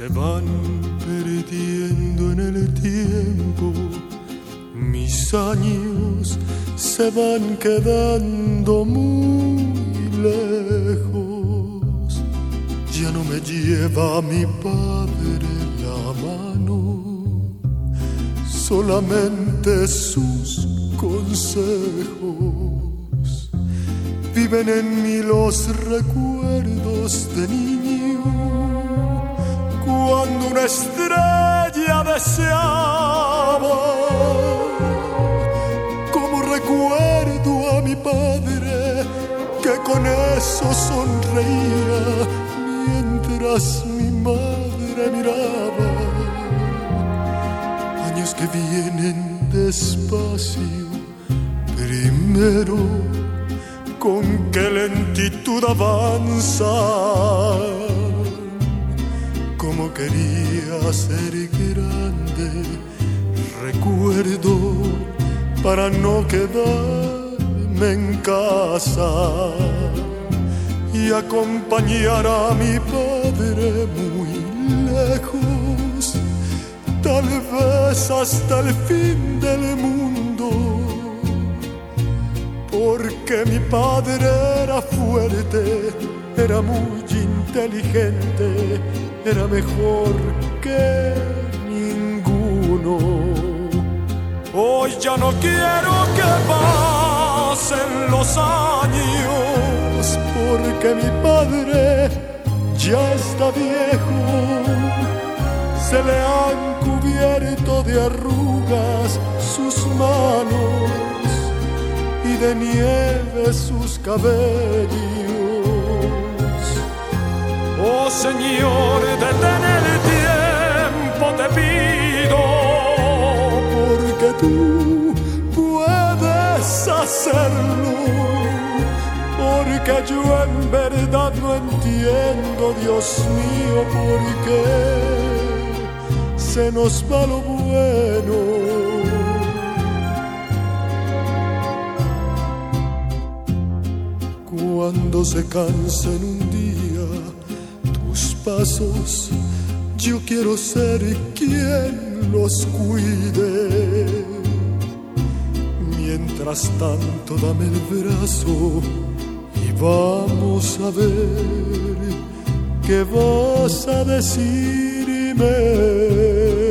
van perdiendo en el tiempo, mis años se van quedando muy lejos. Ya no me lleva mi padre la mano, solamente sus consejos. Viven en mí los recuerdos de niño, cuando una estrella deseaba. Como recuerdo a mi padre que con eso sonreía mientras mi madre miraba. Años que vienen despacio, primero con qué lentitud avanza. Como quería ser grande, recuerdo, para no quedarme en casa y acompañar a mi padre muy lejos, tal vez hasta el fin del mundo, porque mi padre era fuerte, era muy inteligente, era mejor que ninguno. Hoy ya no quiero que pasen los años, porque mi padre ya está viejo. Se le han cubierto de arrugas sus manos y de nieve sus cabellos. Oh Señor, detén el tiempo, te pido, porque tú puedes hacerlo, porque yo en verdad no entiendo, Dios mío, por qué se nos va lo bueno. Cuando se cansen un día tus pasos, yo quiero ser quien los cuide. Mientras tanto dame el brazo y vamos a ver qué vas a decirme.